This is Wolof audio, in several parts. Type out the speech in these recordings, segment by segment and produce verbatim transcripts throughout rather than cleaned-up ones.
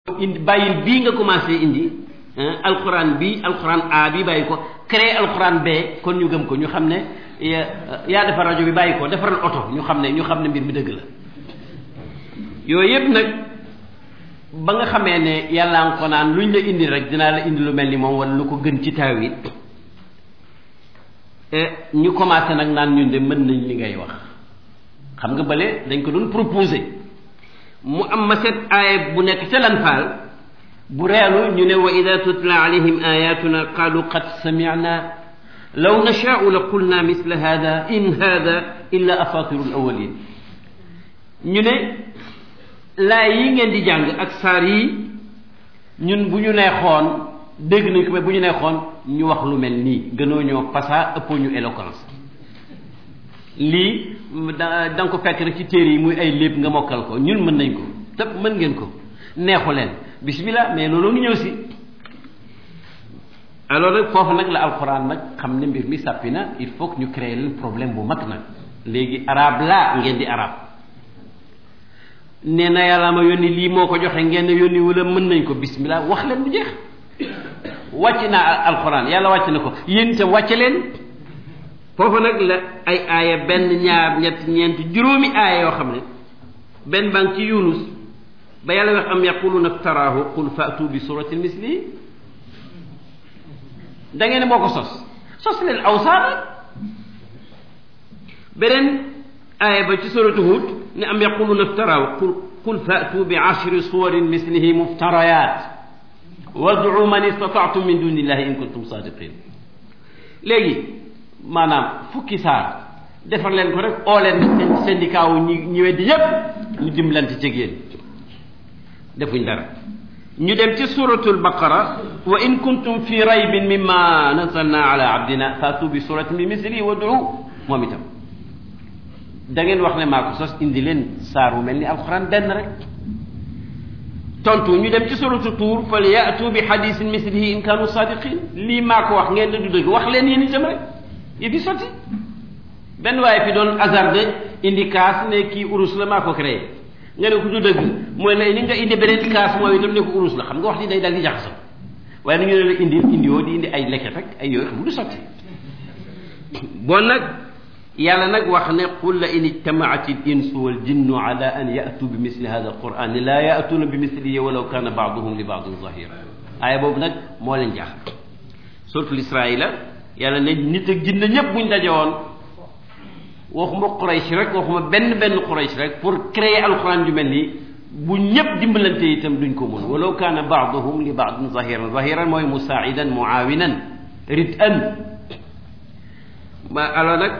indi bàyyil bii nga commencé indi alquran bi alquran a bi bàyyi ko créé alquran b kon ñu gëm ko ñu xam ne yaa defar rajo bi bàyyi ko defaral oto ñu xam ne ñu xam ne mbir mi dëgg la yooyu yëpp nag ba nga xamee ne yàlla nga ko naan luñ la indi rek dinaa la indi lu mel ni moom wala lu ko gën ci taawil ñu commencé nag naan ñun de mën nañ li ngay wax xam nga bale dañ ko doon proposé mu am ma set aaya bu nekk ca lan faal bu reelu ñu ne wa ida tutla alayhim ayatuna qalu qad sami'na law nashaa'u la qulna misla hada in hada illa asatiru al awwalin ñu ne laay yi ngeen di jàng ak saar yi ñun bu ñu neexoon dégg nañ ko mais bu ñu neexoon ñu wax lu mel nii gënoo ñoo fasaa ëppoo ñu éloquence lii da nga ko fekk rek ci téere yi muy ay lépp nga mokkal ko ñun mën nañ ko tëpp mën ngeen ko neexu leen bismillah mais loolu ngi ñëw si alors nag foofu nag la alxuraan nag xam ne mbir mi sàppi na il faut que ñu créer leen problème bu mag nag léegi arabe laa ngeen di arabe nee na yàlla ma yónni lii moo ko joxe ngeen yónni wala mën nañ ko bismillah wax leen bu jeex wàcc naa alxuraan yàlla wàcc na ko yéen itam wàcce leen foofu nag la ay aaya benn ñaar ñett ñeent juróomi aaya yoo xam ne benn baa ngi ci yunus ba yàlla wax am yaquluna iftaraahu qul fa'tu bi suratin mislihi da ngeen ne moo ko sos sos leen aw saara beneen aaya ba ci suratu hud ne am yaquluna iftaraahu qul qul fa'tu bi ashri suwarin mislihi muftarayat wad'u man istata'tum min dunillahi in kuntum sadiqin léegi maanaam fukki saar defar leen ko rek oo leen seen syndicat wu ñi ñi weddi ñépp ñu dimbalante ci yéen defuñ dara ñu dem ci suratul baqara wa in kuntum fi raybin mimma nazzalna ala abdina fatu bi suratin bi misli wad'u moom itam da ngeen wax ne maa ko sos indi leen saar wu mel ni alquran benn rek tontu ñu dem ci suratu tuur fal ya'tu bi hadisin mislihi in kanu sadiqin lii maa ko wax ngeen ne du dëgg wax leen yéen itam rek yi fi sotti benn waaye fi doon hasardé indi kaas ne kii urus la maa ko créé nga ne ko du dëgg mooy ne ni nga indi beneen kaas mooy itam ne ko urus la xam nga wax di day dal di jaxasoo waaye nañu ne la indi indi yoo di indi ay leket ak ay yooyu xam du sotti bon nag yàlla nag wax ne qul la in ijtamaat al insu wal jinnu ala an ya'tu bi misli hada al quran la ya'tuna bi mislihi walaw kana ba'duhum li ba'din zahira aaya boobu nag moo leen jaaxal suratul Israaïla yàlla ne nit ak jinne ñépp buñ daje woon waxuma Quraysh rek waxuma benn benn Quraysh rek pour créer alquran ju mel nii bu ñépp dimbalante itam duñ ko mën walaw kaana ba'duhum li ba'din zahiran zahiran mooy musaa'idan mu'aawinan rid'an ma alors nag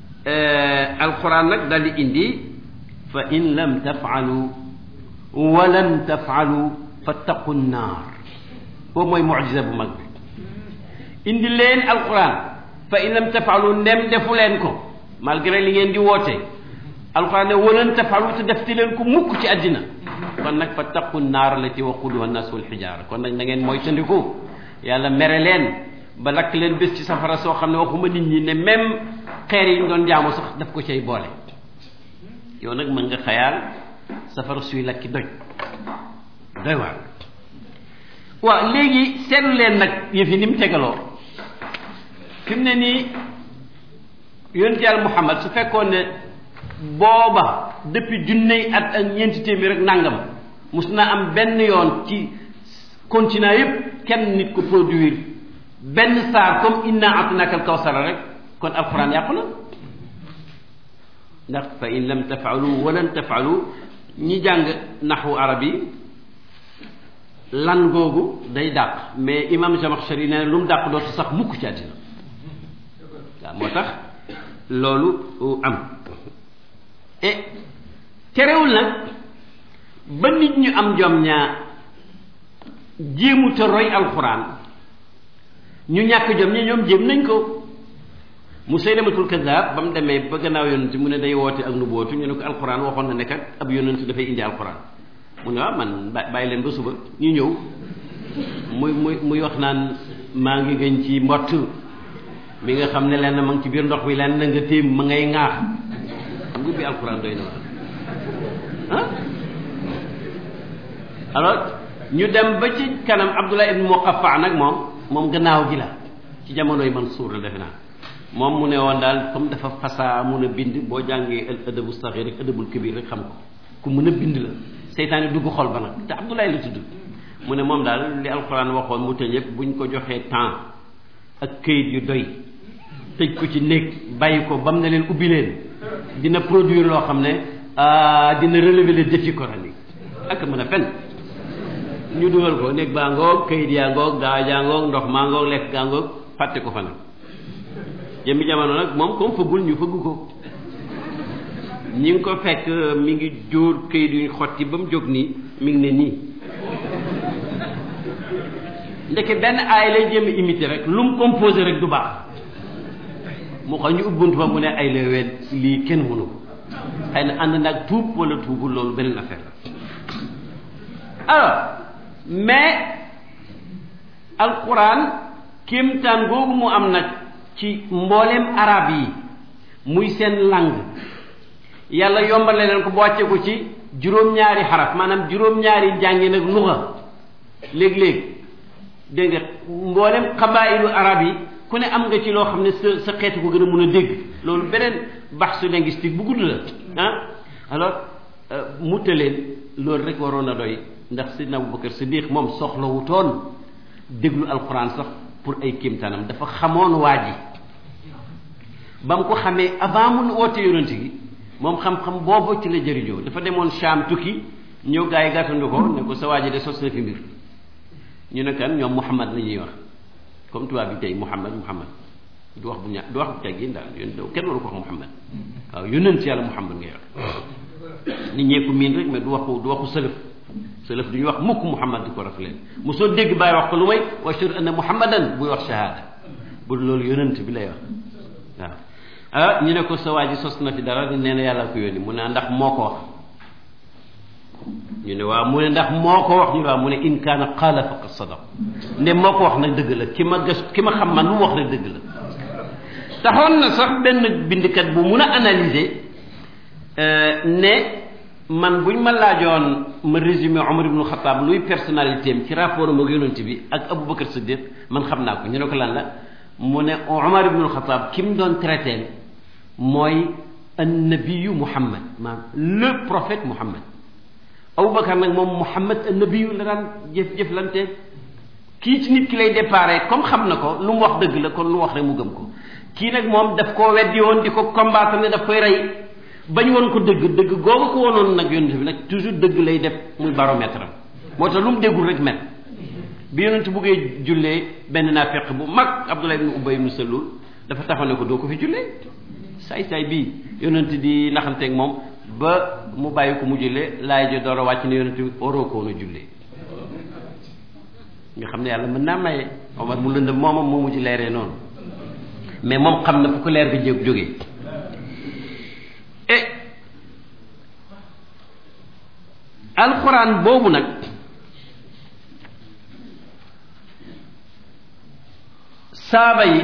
alquran nag daal di indi fa in lam taf'alu wa lan taf'alu fattaqu nnaar boobu mooy mu'jiza bu mag bi indi leen alquran fa in lam taf'alu ndem defu leen ko malgré li ngeen di woote alquran ne walan taf'alu te defti leen ko mukk ci àddina kon nag fattaqu nnaar allati waquduha an-naas wal hijaara kon nag na ngeen mooy tandiku yàlla mere leen ba lakk leen bés ci safara soo xam ne waxuma nit ñi ne même xeer yi ñu doon jaamu sax daf ko cay boole yow nag mën nga xayaal safara suy lakki doj doy waar waaw léegi seetlu leen nag yëf yi ni mu tegaloo fi mu ne nii yonent Yàlla Muhammad su fekkoon ne booba depuis junney at ak ñeenti téeméer rek nangam mus na am benn yoon ci continent yépp kenn nit ko produire benn saar comme inna a'taynaka al-kawsara rek kon alquran yàqu na ndax fa in lam taf'alu wa lan taf'alu ñi jàng naxwu arab yi lan googu day dàq mais imam Jamakhshari nee na lu mu dàq dootu sax mukk ci àddina waaw moo tax loolu am et terewul nag ba nit ñu am jom ñaa jéemu te roy alquran ñu ñàkk jom ñi ñoom jéem nañ ko Musaylamatul Kazzaab ba mu demee ba gannaaw yonent mu ne day woote ak nubuwatu ñu ne ko alquran waxoon na ne kat ab yonent dafay indi alquran mu ne waaw man bàyyi leen ba suba ñu ñëw muy muy muy wax naan maa ngi gën ci mbott mi nga xam ne lenn ma ngi ci biir ndox mi lenn nga téem ma ngay ŋaax xam nga bi alquran doy na wax ah alors ñu dem ba ci kanam Abdullah ibn Muqaffa nag moom moom gannaaw gi la ci jamonoy Mansuur la defe naa moom mu ne woon daal comme dafa fasaa mun a bind boo jàngee al adabu saxiir rek adabul kabir rek xam ko ku mën a bind la seytaane dugg xol ba nag te Abdullah la tudd mu ne moom daal li alxuraan waxoon mu tëj yëpp buñ ko joxee temps ak këyit yu doy tëj ko ci néeg bàyyi ko ba mu ne leen ubbi leen dina produire loo xam ne dina relever les défis coraniques ak mën a fen ñu dugal ko néeg baa ngoog këyit yaa ngoog daa jaa ngoog ndox maa ngoog lekk gaa ngoog fàtte ko fa nag jëmmi jamono nag moom comme fëggul ñu fëgg ko ñi ngi ko fekk mi ngi jóor këyit yuñ xotti ba mu jóg nii mi ngi ne nii ndeke benn aay lay jéem a imité rek lu mu composé rek du baax mu xam ñu ubbuntu fa mu ne ay la wet lii kenn mënu ko xëy na ànd nag tuub wala tuubul loolu beneen affaire la alors mais alquran kéemtaan googu mu am nag ci mbooleem arab yi muy seen langue yàlla yombale leen ko bu wàcce ko ci juróom-ñaari xaraf maanaam juróom-ñaari jàngi nag luga léeg-léeg dégg nga mboolem xabaayilu arab yi ku ne am nga ci loo xam ne sa sa xeetu ko gën a mun a dégg loolu beneen baxsu linguistique bu gudd la ah alors mu leen loolu rek waroon a doy ndax Seydina Abubakar Siddiq moom soxlawutoon déglu alquran sax pour ay kéemtaanam dafa xamoon waa ji ba mu ko xamee avant mun woote yonent gi moom xam-xam boobu ci la jëriñoo dafa demoon Sham tukki ñëw gaa yi gàttandu ko ne ko sa waa ji de sos na fi mbir ñu ne kan ñoom Muhammad la ñuy wax comme tubaab bi tey Muhammad Muhammad du wax bu ña du wax bu teggin daal yéen kenn waru ko wax Muhammad waaw yonent yàlla Muhammad ngay wax nit ñee ko miin rek mais du waxu du waxu sëlëf sëlëf du ñu wax mukk Muhammad di ko rafetlu mosoo dégg bàyyi wax ko lu may wa ashhadu anna Muhammadan buy wax shahada bu loolu yonent bi lay wax waaw. ah ñu ne ko sa waa ji sos na fi dara nee na yàlla ko yónni mu ne ndax moo ko wax ñu ne waaw mu ne ndax moo ko wax ñu ne waaw mu ne in kaana qaala faqad sadaq ne moo ko wax nag dëgg la ki ma gës ki ma xam man lu mu wax rek dëgg la taxoon na sax benn bindkat bu mun a analyser ne man buñ ma laajoon ma résumé Omar ibn Khattab luy personnalité am ci rapport am ak yonent bi ak Aboubacar Siddiq man xam naa ko ñu ne ko lan la mu ne Omar ibn Khattab ki mu doon traité mooy annabiyu Muhammad maanaam le prophète Muhammad Aboubacar nag moom Muhammad annabiyu la daan jëf jëflante kii ci nit ki lay déparé comme xam na ko lu mu wax dëgg la kon lu mu wax rek mu gëm ko kii nag moom daf koo weddi woon di ko combattre ne daf koy rey bañ woon ko dëgg dëgg googu ko wonoon nag yonent bi nag toujours dëgg lay def muy baromètre am moo tax lu mu déggul rek mel bi yonent buggee jullee benn naafeq bu mag Abdullah ibn Ubay ibn Salul dafa taxaw ne ko doo ko fi jullee saay-saay bii yonent di naxanteeg moom ba mu bàyyi ko mu jullee laay jo door a wàcc ne yonent bi waroo ko woon a jullee nga xam ne yàlla mën naa maye Omar mu lëndëm moomam moo mujj leeree noonu mais moom xam na fu ko leer bi jé jógee et alxuraan boobu nag saaba yi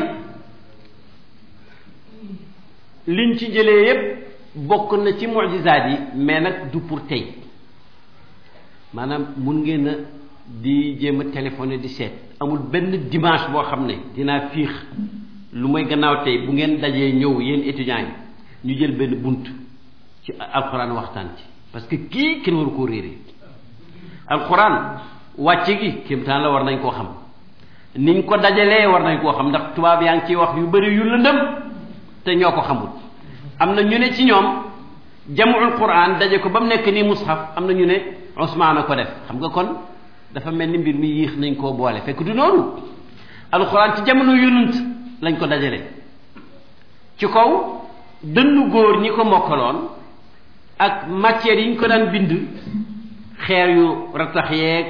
liñ ci jëlee yépp bokk na ci mujizaat yi mais nag du pour tey maanaam mun ngeen a di jéem a téléphoné di seet amul benn dimanche boo xam ne dinaa fiix lu mooy gannaaw tey bu ngeen dajee ñëw yéen étudiants yi ñu jël benn bunt ci alxuraan waxtaan ci parce que kii kenn waru koo réeree alxuraan wàcce gi kéemtaan la war nañ koo xam niñ ko dajalee war nañ koo xam ndax tubaab yaa ngi ciy wax yu bëri yu lëndëm te ñoo ko xamul am na ñu ne ci ñoom jamul quran daje ko ba mu nekk nii mushaf am na ñu ne Usmaan a ko def xam nga kon dafa mel ni mbir mi yéex nañ koo boole fekk du noonu alxuraan ci jamono yonent lañ ko dajale ci kaw dënnu góor ñi ko mokkaloon ak matières yi ñu ko daan bind xeer yu ratax yeeg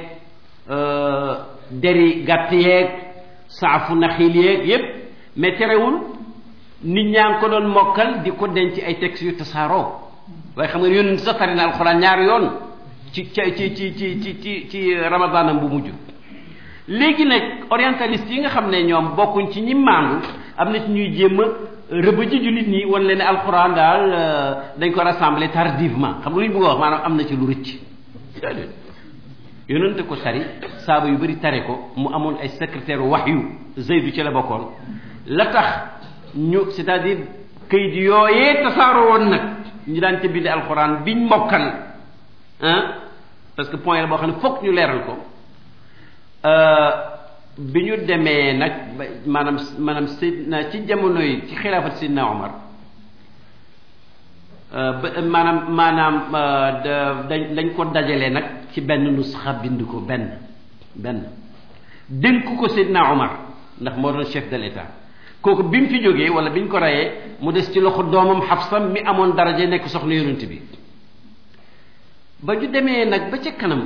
deri gàtt yeeg saafu naxiil yeeg yépp mais terewul nit ñaa ngi ko doon mokkal di ko denc ay textes yu tasaaroo waaye xam nga yonent sax tari na alxuraan ñaari yoon ci ci ci ci ci ci ci ramadaanam bu mujj léegi nag orientaliste yi nga xam ne ñoom bokkuñ ci ñi maandu am na ci ñuy jéem a rëbb ji jullit ñi wan leen ne alxuraan daal dañ ko rassemblé tardivement xam nga lu ñu bëgg a wax maanaam am na ci lu rëcc yonent ko tari saaba yu bëri tare ko mu amoon ay secrétaire wahyu Zeydu ci la bokkoon la tax ñu c'est-à-dire kayit yooyee tasaaroo woon nag ñu daan ca bind alxuraan biñ mokkal ah parce que point la boo xam ne fokk ñu leeral ko bi ñu demee nag maanaam maanaam Seydina ci jamono yi ci xilaafat Seydina Omar ba maanaam maanaam dañ dañ ko dajale nag ci benn nusxa bind ko benn benn dénk ko Seydina Omar ndax moo doon chef de l'état kooku bi mu fi jógee wala bi ñu ko reyee mu des ci loxo doomam Xafsa mi amoon daraja nekk soxna yonent bi ba ñu demee nag ba ca kanam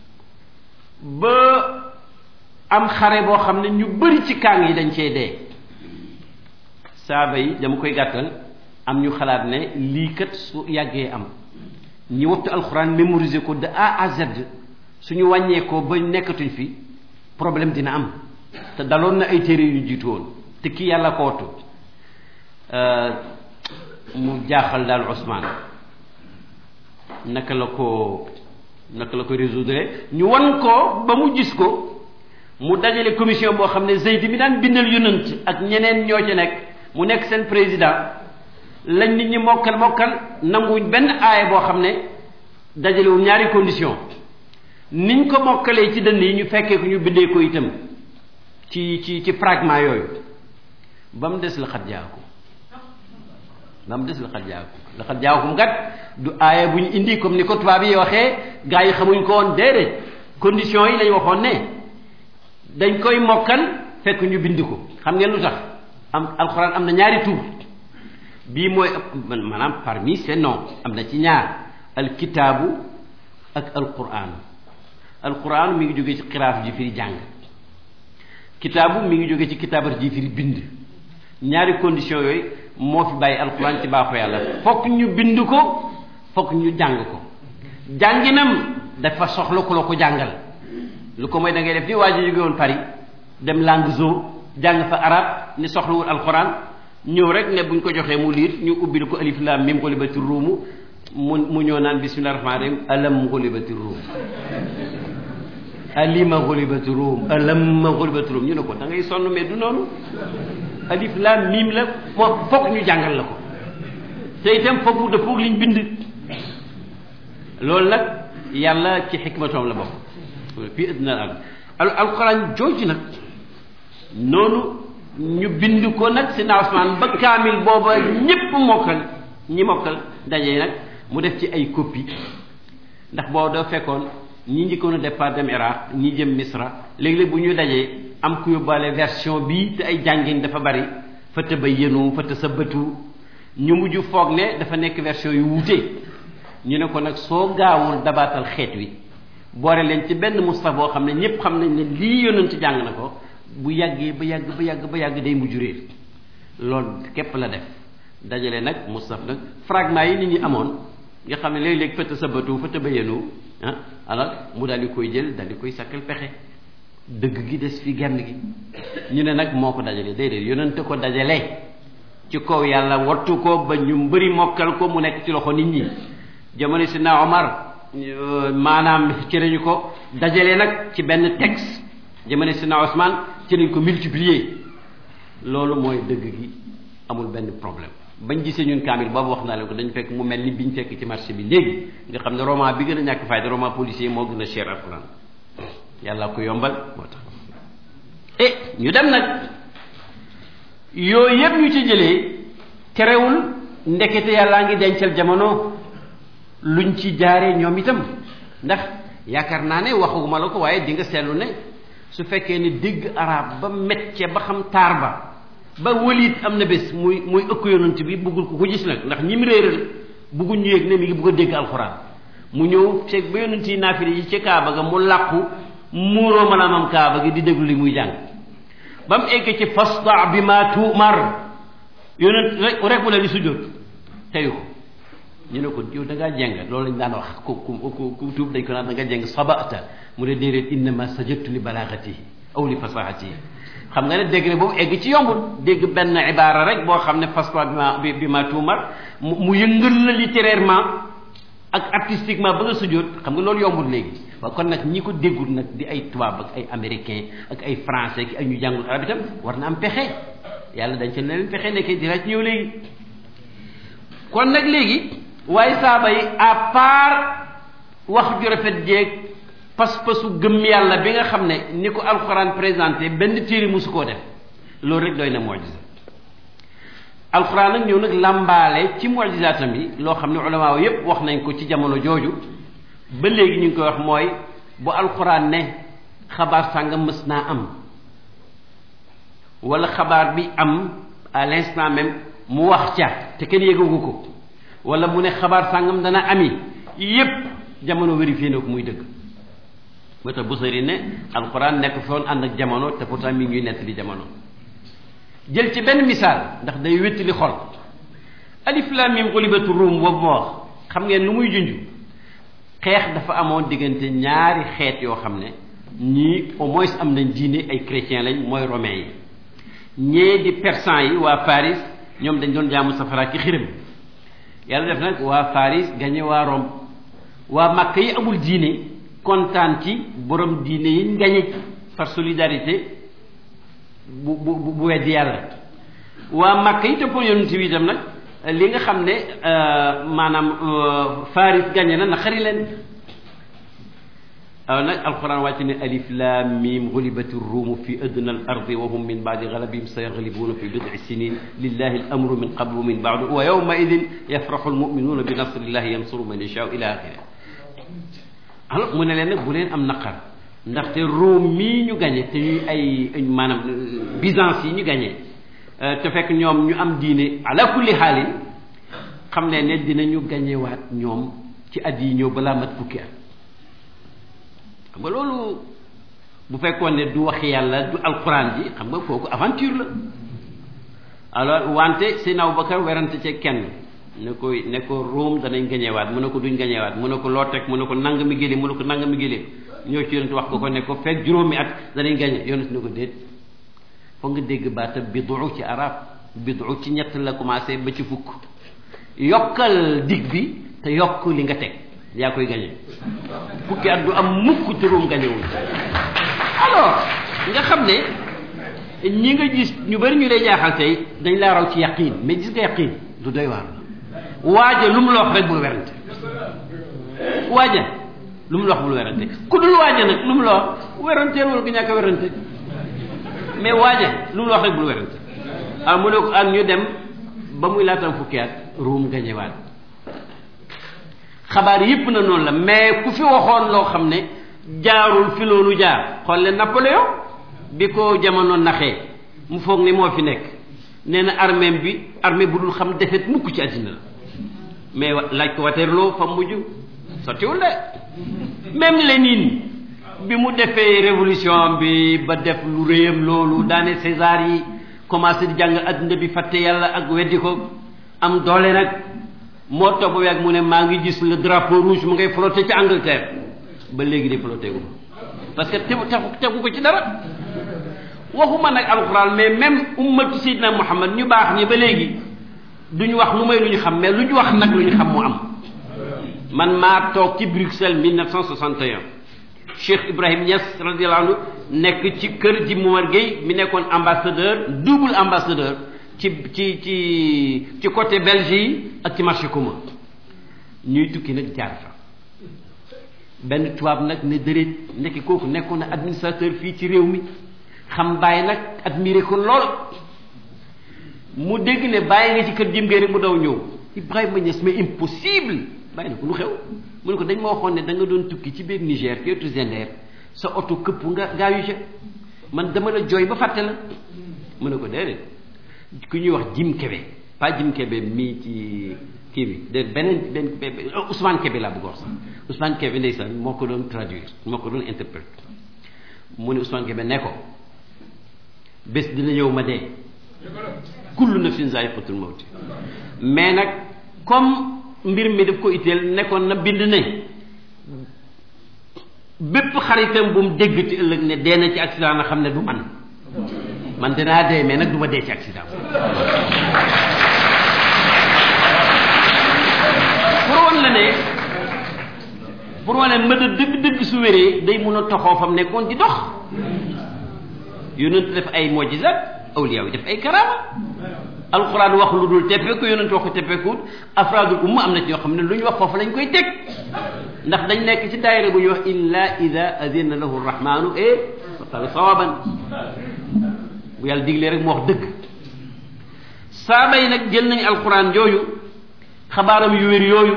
ba am xare boo xam ne ñu bëri ci kaang yi dañ cee dee saaba yi dama koy gàttal am ñu xalaat ne lii kat su yàggee am ñi wattu alxuraan mémoriser ko de A à Z suñu wàññeekoo ba nekkatuñ fi problème dina am te daloon na ay téere yu jiitu woon te kii yàlla ko wattu mu jaaxal daal Ousmane naka la ko naka la ko résoudre ñu wan ko ba mu gis ko mu dajale commission boo xam ne Zayd mi daan bindal yonent ak ñeneen ñoo ci nekk mu nekk seen président lañ nit ñi mokkal mokkal nanguwuñ benn aaya boo xam ne dajalewul ñaari condition niñ ko mokkalee ci dënn yi ñu fekkee ko ñu bindee ko itam ci ci ci fragment yooyu ba mu des la xat jaakum ba mu des la xat jaakum la xat jaakum gat du aaya bu ñu indi comme ni ko tubaab yi waxee gars yi xamuñ ko woon déedéet condition yi lañ waxoon ne dañ koy mokkal fekk ñu bind ko xam ngeen lu tax am alxuraan am na ñaari tur bii mooy maanaam parmi ces noms am na ci ñaar alkitaabu ak alquran alquran mi ngi jógee ci xiraaf ji firi jàng kitaabu mi ngi jógee ci kitaabar ji firi bind ñaari condition yooyu moo fi bàyyi alquran ci baaxu yàlla fokk ñu bind ko fokk ñu jàng ko jànginam dafa soxla ku la ko jàngal lu ko mooy da ngay def ni waa ji jóge woon Paris dem Languedoc jàng fa arab ni soxlawul alquran ñëw rek ne buñ ko joxee mu liir ñu ubbil ko alif lam mim gulibati ruumu mu mu ñëw naan bismillah rahmaan rahim alam gulibati ruum alima gulibati ruum alam gulibati ruum ñu ne ko da ngay sonn mais du noonu alif lam mim la moo foog ñu jàngal la ko te itam foog mu dëppoo liñ bind loolu nag yàlla ci xikmatoom la bokk fii addina al alquran jooju nag noonu ñu bind ko nag si na Usmaan ba kaamil booba ñépp mokkal ñi mokkal dajee nag mu def ci ay copie ndax boo doo fekkoon ñi njëkkoon a départ dem Iraq ñi jëm Misra léeg-léeg bu ñu dajee am ku yóbbaale version bii te ay jàngin dafa bari fa tabayyanu fa tasabbatu ñu mujj foog ne dafa nekk version yu wuute ñu ne ko nag soo gaawul dabaatal xeet wi boore leen ci benn mustaf boo xam ne ñépp xam nañ ne lii yonent jàng na ko bu yàggee ba yàgg ba yàgg ba yàgg day mujj réer loolu képp la def dajale nag mustaf nag fragment yi nit ñi amoon nga xam ne léeg-léeg fëtt sa bëtu fëtt ba yenu ah alors mu daal di koy jël daal di koy sakkal pexe dëgg gi des fi genn gi ñu ne nag moo ko dajale déedéet yonente ko dajale ci kaw yàlla wattu ko ba ñu mbëri mokkal ko mu nekk ci loxo nit ñi jamono si na Omar maanaam ci lañu ko dajale nag ci benn texte jamono si na Ousmane ci lañ ko multiplier loolu mooy dëgg gi amul benn problème bañ gisee ñun kaamil boobu wax naa leen ko dañ fekk mu mel ni biñ fekk ci marché bi léegi nga xam ne roman bi gën a ñàkk fayda roman policier moo gën a cher alxuraan yàlla ko yombal moo tax eh ñu dem nag yooyu yëpp ñu ci jëlee terewul ndekete yàllaa ngi dencal jamono luñ ci jaaree ñoom itam ndax yaakaar naa ne waxuma la ko waaye di nga seetlu ne su fekkee ne dégg arab ba métier ba xam taar ba ba wëliit am na bés muy muy ëkk yonent bi buggul ko ko gis nag ndax ñi mu réeral bugguñ ñu yëg ne mi ngi bugg a dégg alxuraan mu ñëw feeg ba yonent yi naafile yi ci kaaba ga mu làqu muuroo malaamam kaaba gi di déglu li muy jàng ba mu egg ci fasta bi ma tuumar yonent rek rek mu la di sujjóot teyu ko ñu ne ko yow da ngaa jeng loolu lañ daan wax ku ku ku tuub dañ ko naan da nga jeng sabata mu ne déedéet innama sajadtu li balaagatihi aw li fasahatihi xam nga ne degré boobu egg ci yombul dégg benn ibaara rek boo xam ne fasta bi ma bi ma tuumar mu mu yëngal la littérairement ak artistiquement ba nga sujjóot xam nga loolu yombul léegi waaw kon nag ñi ko déggul nag di ay tubaab ak ay américain ak ay français ak ay ñu jàngul arab itam war na am pexe yàlla dañ ca ne leen pexe nekkee dina ci ñëw léegi kon nag léegi waaye saaba yi à part wax ju rafet jeeg pas-pasu gëm yàlla bi nga xam ne ni ko alxuraan présenté benn téere musu koo def loolu rek doy na mu'jiza alxuraan nag ñëw nag làmbaale ci mu'jizaatam yi loo xam ne ulamaa yépp wax nañ ko ci jamono jooju ba léegi ñu ngi koy wax mooy bu alxuraan ne xabaar sàngam mës naa am wala xabaar bi am à l'instant même mu wax ca te kenn yëgagu ko wala mu ne xabaar sàngam dana ami yépp jamono vérifié na ko muy dëgg moo tax Busiri ne alxuraan nekk foon ànd ak jamono te pourtant mi ngi ñuy nett li jamono jël ci benn misaal ndax day wéttali xol alif lam mim gulibatu ruum boobu ma wax xam ngeen lu muy junj xeex dafa amoon diggante ñaari xeet yoo xam ne ñii au moins am nañ diine ay chrétien lañ mooy romain yi ñee di persan yi waa Faris ñoom dañ doon jaamu safara ki xiram yàlla def nag waa Faris gañe waa Rome waa Makka yi amul diine kontaan ci borom diine yi gañe par solidarité bu bu bu weddi yàlla waa Makka yi toppoon yonent bi itam nag li nga xam ne maanaam Faris gañe na naqari leen aw nag alquran wàcc ne alif lam mim gulibati ruumu fi adna al ardi wa hum min baadi galabihim sayaglibuuna fi bid'i sinin lillahi al amru min qablu wa min baadu wa yawma idin yafraxu al muminuuna bi nasrillahi yansuru man yashaau ila axiri alors mu ne leen nag bu leen am naqar ndaxte Rome mii ñu gañe te ñuy ay maanaam Byzance yi ñu gañe te fekk ñoom ñu am diine ala kulli xaalin xam ne ne dinañu gañewaat ñoom ci at yi ñëw balaa mat fukki at xam nga loolu bu fekkoon ne du wax yàlla du alquran ji xam nga kooku aventure la alors wante Seydina Abubakar werante ci kenn ne ko ne ko Rome danañ gañewaat mu ne ko duñ gañewaat mu ne ko loo teg mu ne ko nanga mi gélee mu ne ko nanga mi gélee ñoo ci yonent wax ko ko ne ko fekk juróomi at danañ gañe yonent ne ko déet foog nga dégg baata bidu ci arab bidu ci ñett la commencé ba ci fukk yokkal dig bi te yokk li nga teg yaa koy gañe fukki at du am mukk te Rome gañewul alors nga xam ne ñi nga gis ñu bari ñu lay jaaxal tey dañ laa raw ci yaqin mais gis nga yaqin du doy waar la waaja lu mu la wax rek bul werante waaja lu mu la wax bul werante ku dul waaja nag lu mu la wax weranteel wala ko ñàkk a werante mais waaja lu mu la wax rek bul werante ah mu ne ko ak ñu dem ba muy laatam fukki at Rome gañewaat xabaar yépp na noonu la mais ku fi waxoon loo xam ne jaarul fi loolu jaar xool leen Napoléon bi ko jamono naxee mu foog ne moo fi nekk nee na armée bi armée bu dul xam defet mukk ci àddina la mais laaj ko Waterloo fa mujj sottiwul de même Lénine bi mu defee révolution bi ba def lu réyam loolu daane César yi commencé di jàng àddina bi fàtte yàlla ak weddi ko am doole nag moo topp weeg mu ne maa ngi gis le drapeau rouge mu ngay flotté ci Angleterre ba léegi de flotté gu parce que tegu tegu ko ci dara waxuma nag alxuraan mais même ummatu Seydina Muhammad ñu baax ñi ba léegi duñu wax lu may lu ñu xam mais lu ñu wax nag lu ñu xam mu am man maa toog ci Bruxelles mille neuf cent soixante et un Cheikh Ibrahim Niass radiyallahu anhu nekk ci kër ji Momar Gueye mi nekkoon ambassadeur double ambassadeur ci ci ci ci côté Belge yi ak ci marché commun ñuy tukki nag jaar fa benn tubaab nag ne dëreet nekk kooku nekkoon na administrateur fii ci réew mi xam bàyyi nag admiré ko lool mu dégg ne bàyyi nga ci kër jim ngay rek mu daw ñëw Ibrahima Niass mais impossible bàyyi na ko lu xew mu ne ko dañ ma waxoon ne da nga doon tukki ci biir Niger ci wetu Zender sa oto këpp nga gaayu ca man dama la jooy ba fàtte la mu ne ko déedéet ku ñuy wax Jim Kébé pas Jim Kébé mii ci kii bi de beneen benn Ousmane Kébé laa bëgg wax sax Ousmane Kébé ndeysaan moo ko doon traduire moo ko doon interprète mu ne Ousmane Kébé ne ko bés dina ñëw ma dee kullu nafsin zaa'iqatul mawt mais nag comme mbir mi daf ko itteel nekkoon na bind ne bépp xaritam bu mu dégg ci ëllëg ne dee na ci accident na xam ne du man man dinaa dee mais nag du ma dee ci accident pour woon la ne pour wane mëdd dëgg-dëgg su wéree day mun a toxoo fam nekkoon di dox yonent def ay mojisat awliya yi def ay karama alquran wax lu dul teppeeku yonent wax ko teppeekuut afraadul umma am na ci ñoo xam ne lu ñu wax foofu lañ koy teg ndax dañ nekk ci daayira bu ñuy wax illa ida adina lahu rahmanu e fa qala sawaban bu yàlla diglee rek mu wax dëgg saaba yi nag jël nañu alquran jooyu xabaaram yu wér yooyu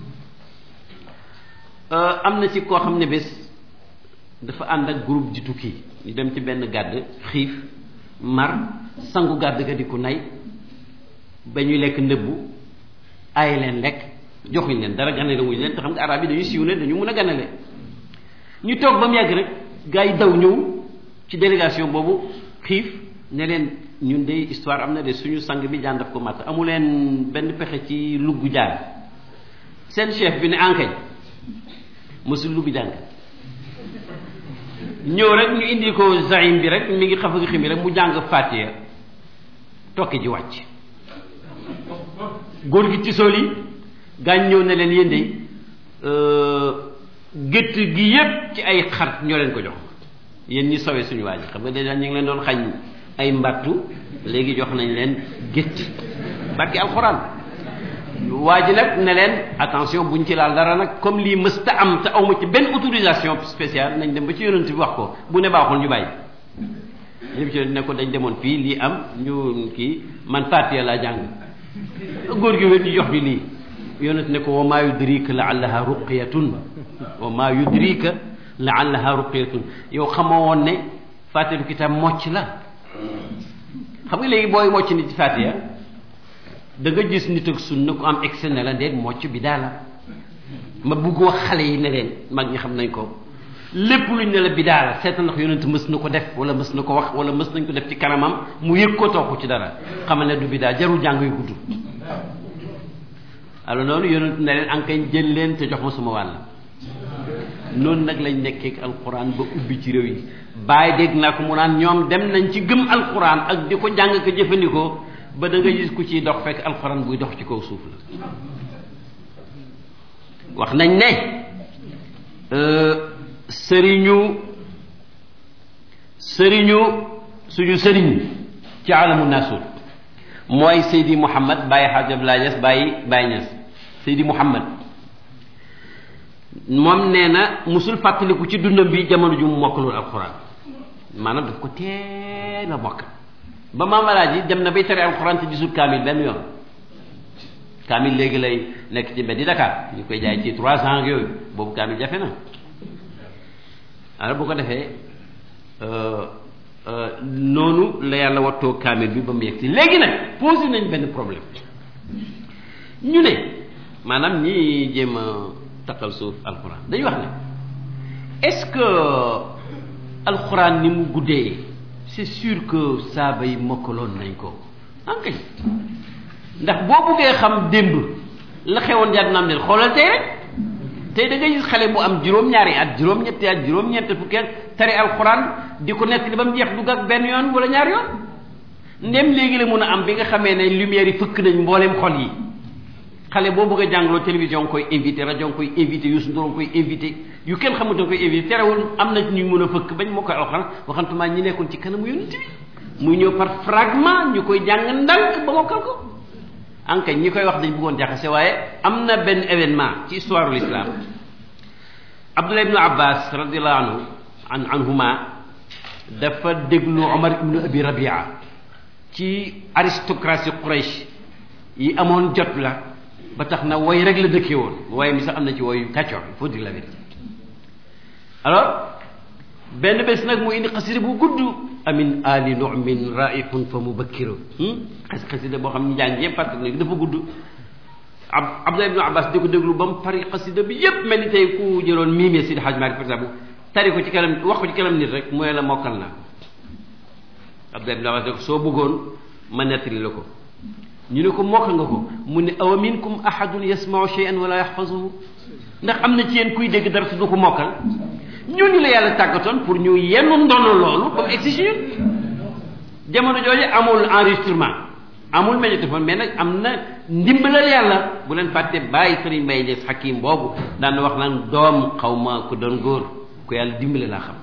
am na ci koo xam ne bés dafa ànd ak groupe di tukki ñu dem ci benn gàdd xiif mar sangu gàdd ga di ko nay ba ñuy lekk ndëbbu aaye leen lekk joxuñ leen dara ganale wuñ leen te xam nga arab yi dañuy siiw ne dañu mun a ganale ñu toog ba mu yàgg rek gars yi daw ñëw ci délégation boobu xiif ne leen ñun de histoire am na de suñu sang bi jaan daf ko matt amu leen benn pexe ci lugg jaan seen chef bi ne enkañ mësul lugg jàng ñëw rek ñu indi ko zaim bi rek mi ngi xafa xim bi rek mu jàng fatiha tokki ji wàcc góor gi ci sol yi gaañ ñëw ne leen yéen de gétt gi yépp ci ay xar ñoo leen ko jox yéen ñi sawee suñu waa ji xam nga déjà ñu ngi leen doon xañ ay mbattu léegi jox nañ leen gétt barki alxuraan waa ji nag ne leen attention buñ ci laal dara nag comme lii mësta am te awma ci benn autorisation spéciale nañ dem ba ci yonent bi wax ko bu ne baaxul ñu bàyyi ñëpp ci ne ko dañ demoon fii lii am ñu kii man fatiha laa jàng góor gi wér ñu jox bi lii yonent ne ko wa maa yudrika laallaha ruqyatun wa maa yudrika laallaha ruqyatun yow xamoo woon ne fatiha kitaab mocc la xam nga léegi booy mocc nit ci fatiha da nga gis nit ak sunna ko am excès ne la ndéet mocc bi daal la ma bugg wax xale yi ne leen mag ñi xam nañ ko lépp luñ ne la bi daal la seetal ndax yonent mës na ko def wala mës na ko wax wala mës nañ ko def ci kanamam mu yëg ko toog ci dara xamal ne du bi daal jarul jàng yu gudd alors noonu yonent ne leen ankañ jël leen te jox ma suma wàll noonu nag lañ nekkee ak alquran ba ubbi ci réew yi bàyyi dégg naa ko mu naan ñoom dem nañ ci gëm alquran ak di ko jàng ko jëfandikoo ba da nga gis ku ciy dox fekk alquran buy dox ci kaw suuf la wax nañ ne sëriñu sëriñu suñu sëriñ ci alamu naasut mooy Seydi Mouhamad Baye Hadj Abdoulaye Niass Baye Baye Niass Seydi Mouhamad moom nee na musul fàttaliku ci dundam bi jamono ju mu mokkalul alquran maanaam daf ko teel a mokkal ba maamalaaji dem na bay tere alquran te gisul kaamil benn yoon kaamil léegi lay nekk ci mbeddi Dakar ñu koy jaay ci trois cent yooyu boobu kaamil jafe na alors bu ko defee noonu la yàlla wattoo kaamil bi ba mu yegg si léegi nag posé nañ benn problème ñu ne maanaam ñi jéem a taqal suuf alquran dañuy wax ne est-ce que alquran ni mu guddee c'est sûr que saaba yi mokkaloon nañ ko ankañ ndax boo buggee xam démb la xewoon jaar naam leen xoolal tey rek tey da ngay gis xale bu am juróom-ñaari at juróom-ñetti at juróom-ñetti fukki at tari alquran di ko nekk li ba mu jeex dugg ak benn yoon wala ñaari yoon ndem léegi la mun a am bi nga xamee ne lumière yi fëkk nañ mbooleem xol yi xale boo bëgg a jàngloo télévision nga koy invité rajo nga koy invité Youssou Ndour nga koy invité yu kenn xamut nga koy invité terewul am na ñu mën a fëkk bañ moo koy alxuraan waxantumaa ñi nekkoon ci kanamu yonent bi muy ñëw par fragment ñu koy jàng ndànk ba mokkal ko anka ñi koy wax dañ bëggoon jaxase waaye am na benn événement ci histoire l'islam Abdullah ibnu Abbas radiallahu anhu an anhuma dafa déglu Omar ibnu Abi Rabia ci aristocratie Quraysh yi amoon jot la ba tax na woy rek la dëkkee woon waaye mi sax am na ci woyu kàccoor il faut dire la vérité alors benn bés nag mu indi xasida bu gudd amin ali nu'min raihun fa mubakkiru xas xasida boo xam ne njàng yëpp parce que dafa gudd ab Abdullah ibn Abbas di ko déglu ba mu pari xasida bi yëpp mel ni tey ku jëloon miimee Sidi Hadj Malick par exemple tari ko ci kanam wax ko ci kanam nit rek mooy la mokkal naa Abdullah ibn Abbas ne ko soo bëggoon ma nettali la ko ñu ne ko mokkal nga ko mu ne awa minkum ahadun yasmau shay'an wala yaxfazuhu ndax am na ci yéen kuy dégg dara su du ko mokkal ñooñu la yàlla tàggatoon pour ñu yenn ndono loolu comme egsi si ñun jamono jooju amul enregistrement amul magnétophone mais nag am na ndimbalal yàlla bu leen fàtte bàyyi Sëriñ Mbay Ñas Hakim boobu daan wax naan doom xaw ma ku doon góor ku yàlla dimbale laa xam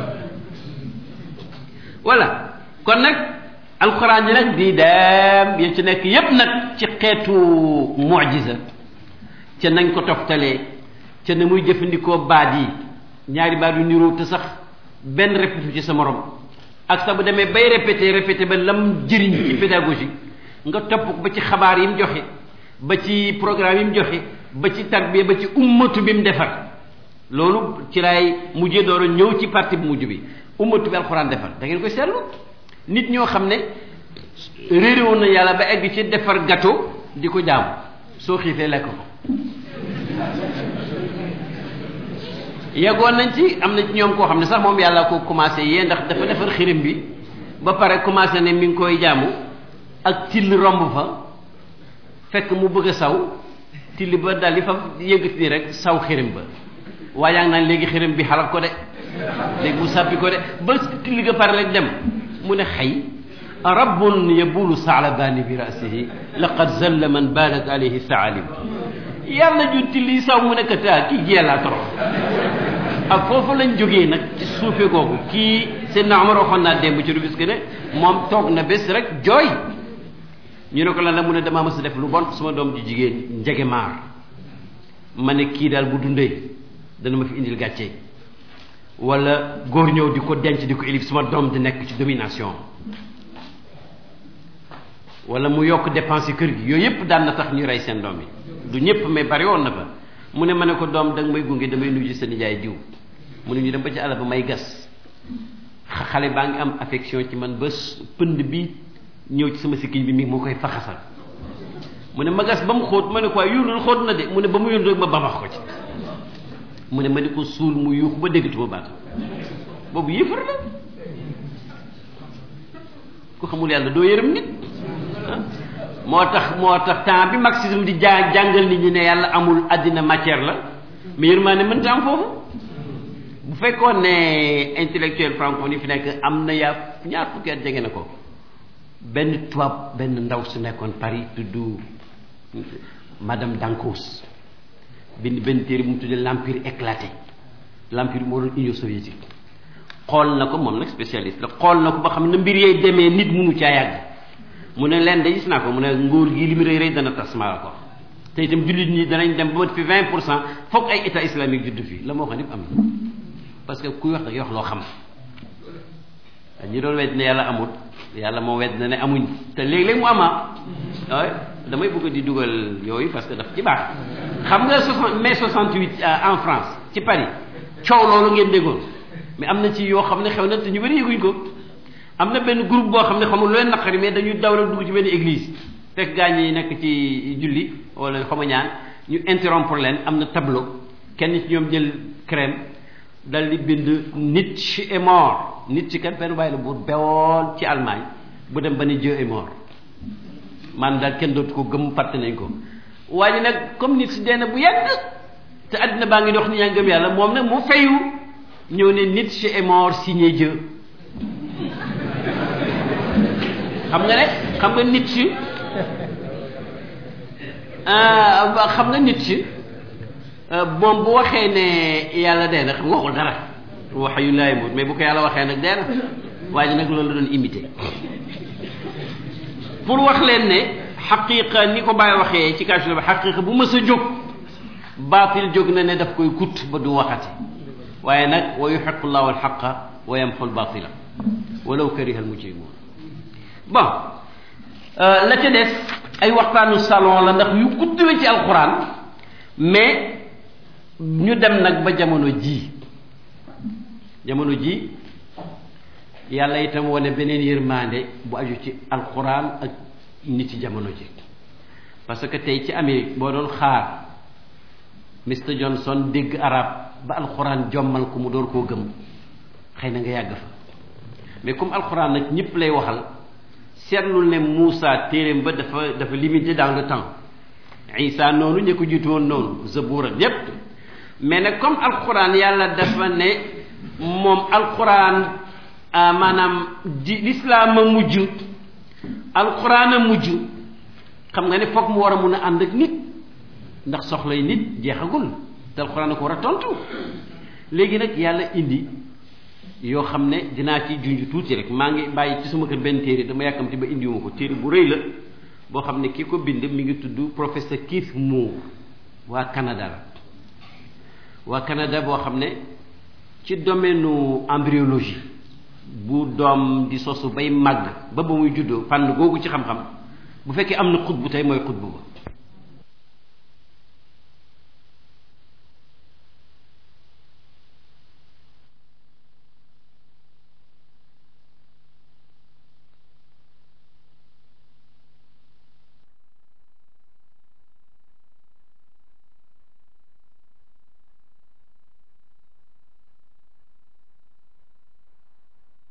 voilà kon nag alxuraan yi nag di dem yi ci nekk yépp nag ci xeetu mu'jiza ca nañ ko toftalee ca na muy jëfandikoo baat yi ñaari baat yu niroo te sax benn répété ci sa morom ak sax bu demee bay répété répété ba lam jëriñ ci pédagogie nga topp ko ba ci xabaar yi mu joxe ba ci programme yi mu joxe ba ci tarbiya ba ci ummatu bi mu defar loolu ci laay mujjee door a ñëw ci partie bu mujj bi ummatu bi alxuraan defar da ngeen koy seetlu nit ñoo xam ne réeré woon na yàlla ba egg ci defar gâteau di ko jaamu soo xiifee lekk ko yeggoon nañ ci am na ci ñoom koo xam ne sax moom yàlla ko commencé yee ndax dafa defar xirim bi ba pare commencé ne mi ngi koy jaamu ak till romb fa fekk mu bëgg a saw till ba daal di fa yëngati ni rek saw xirim ba waaye yaa ngi naan léegi xirim bi xalak ko de léegi mu sàppi ko de ba till ga pare rek dem mu ne xëy rabbun yabulu saalabani bi rasihi laqad zalla man balat alayhi saalim yàlla ju tilli saw mu nekk taa kii jeelaa toro ak foofu lañ jógee nag ci suufe googu kii seen na Omar waxoon naa démb ci rubis que ne moom toog na bés rek jooy ñu ne ko lan la mu ne damaa mës a def lu bon suma doom ji jigéen njege maar ma ne kii daal bu dundee dana ma fi indil gàcce wala góor ñëw di ko denc di ko élif suma doom di nekk ci domination wala mu yokk dépense kër gi yooyu yëpp daan na tax ñu rey seen doom yi du ñëpp mais bari woon na fa mu ne ma ne ko doom danga may gunge damay nuyu sa nijaay diw mu ne ñu dem ba ci àll ba may gas xale baa ngi am affection ci man ba pënd bi ñëw ci sama sikkiñ bi mi moo koy faxasal mu ne ma gas ba mu xóot ma ne ko waaye yóolul xóot na de mu ne ba mu yóon rek ma babax ko ci mu ne ma di ko suul mu yuux ba déggatuma baat boobu yéefar la ku xamul yàlla doo yërëm nit moo tax moo tax temps bi marxisme di jaa jàngal nit ñi ne yàlla amul àddina matière la mais yërmaane mënta am foofu bu fekkoon ne intellectuel francophone yi fi nekk am na yaa ñaar fukki at jege na ko benn tubaab benn ndaw su nekkoon Paris tudd madame Dancos benn benn téere bu mu tuddee l'empire éclaté l'empire moo doon Union soviétique xool na ko moom nag spécialiste la xool na ko ba xam ne mbir yee demee nit munu caa yàgg mu ne leen de gis naa ko mu ne nguur gi li mu rëy rëy dana tas maa la ko te itam jullit ñi danañ dem ba mat fi vingt pour cent foog ay état islamique juddu fii la moo xam ne am na parce que kuy wax da wax loo xam ñi doon wedd ne yàlla amul yàlla moo wedd na ne amuñ te léeg-léeg mu ama waaye damay bëgg di dugal yooyu parce que daf ci baax xam nga soixante mai soixante-huit en France ci Paris coow loolu ngeen déggoon mais am na ci yoo xam ne xew na te ñu bëri yëguñ ko am na benn groupe boo xam ne xamul lu leen naqari mais dañu daw rek dugg ci benn église fekk gaa ñi nekk ci julli wala xama ñaan ñu interrompre leen am na tableau kenn ci ñoom jël crème dal di bind Nietzsche est mort Nietzsche kat benn bàyyi la bu bewoon ci Allemagne bu dem ba ni Dieu est mort man daal kenn dootu ko gëm fàtte nañ ko waaye nag comme Nietzsche dee na bu yàgg te àddina baa ngi dox ni ñaa gëm yàlla moom nag mu fayu ñëw ne Nietzsche est mort signé Dieu xam nga ne xam nga Nietzsche xam nga Nietzsche moom bu waxee ne yàlla dee na xam nga waxul dara wax yu laay mut mais bu ko yàlla waxee nag dee na waaye nag loolu la doon imité pour wax leen ne xaqiqa ni ko bàyyi waxee ci kàccu la ba xaqiqa bu mës a jóg baatil jóg na ne daf koy kut ba du waxati waaye nag wa yuxiqu llahu alxaqa wa yamxu albatila walaw kariha almujrimun bon la ca des ay waxtaanu salon la ndax yu gudd la ci alquran mais ñu dem nag ba jamono ji jamono ji yàlla itam wane beneen yërmande bu aju ci alquran ak nit ci jamono ji parce que tey ci Amérique boo doon xaar mister Johnson dégg arab ba alquran jommal ko mu door koo gëm xëy na nga yàgg fa mais comme alquran nag ñëpp lay waxal seetlul ne Moussa téeréem ba dafa dafa limité dans le temps Isa noonu ñi ko jiitu woon noonu Zabuur ak yépp mais nag comme alquran yàlla dafa ne moom alquran maanaam di l'islam a mujj alquran a mujj xam nga ne foog mu war a mun a ànd ak nit ndax soxlay nit jeexagul te alquran a ko war a tontu léegi nag yàlla indi yoo xam ne dinaa ci junj tuuti rek maa ngi bàyyi ci sama kër benn téere dama yàkkamti ba indiwuma ko téere bu rëy la boo xam ne kii ko bind mi ngi tudd professeur Keith Moore waa Canada la waa Canada boo xam ne ci domaine embryologie bu doom di sosu bay màgg ba ba muy juddoo fànn googu ci xam-xam bu fekkee am na xutbu tey mooy xutbu ba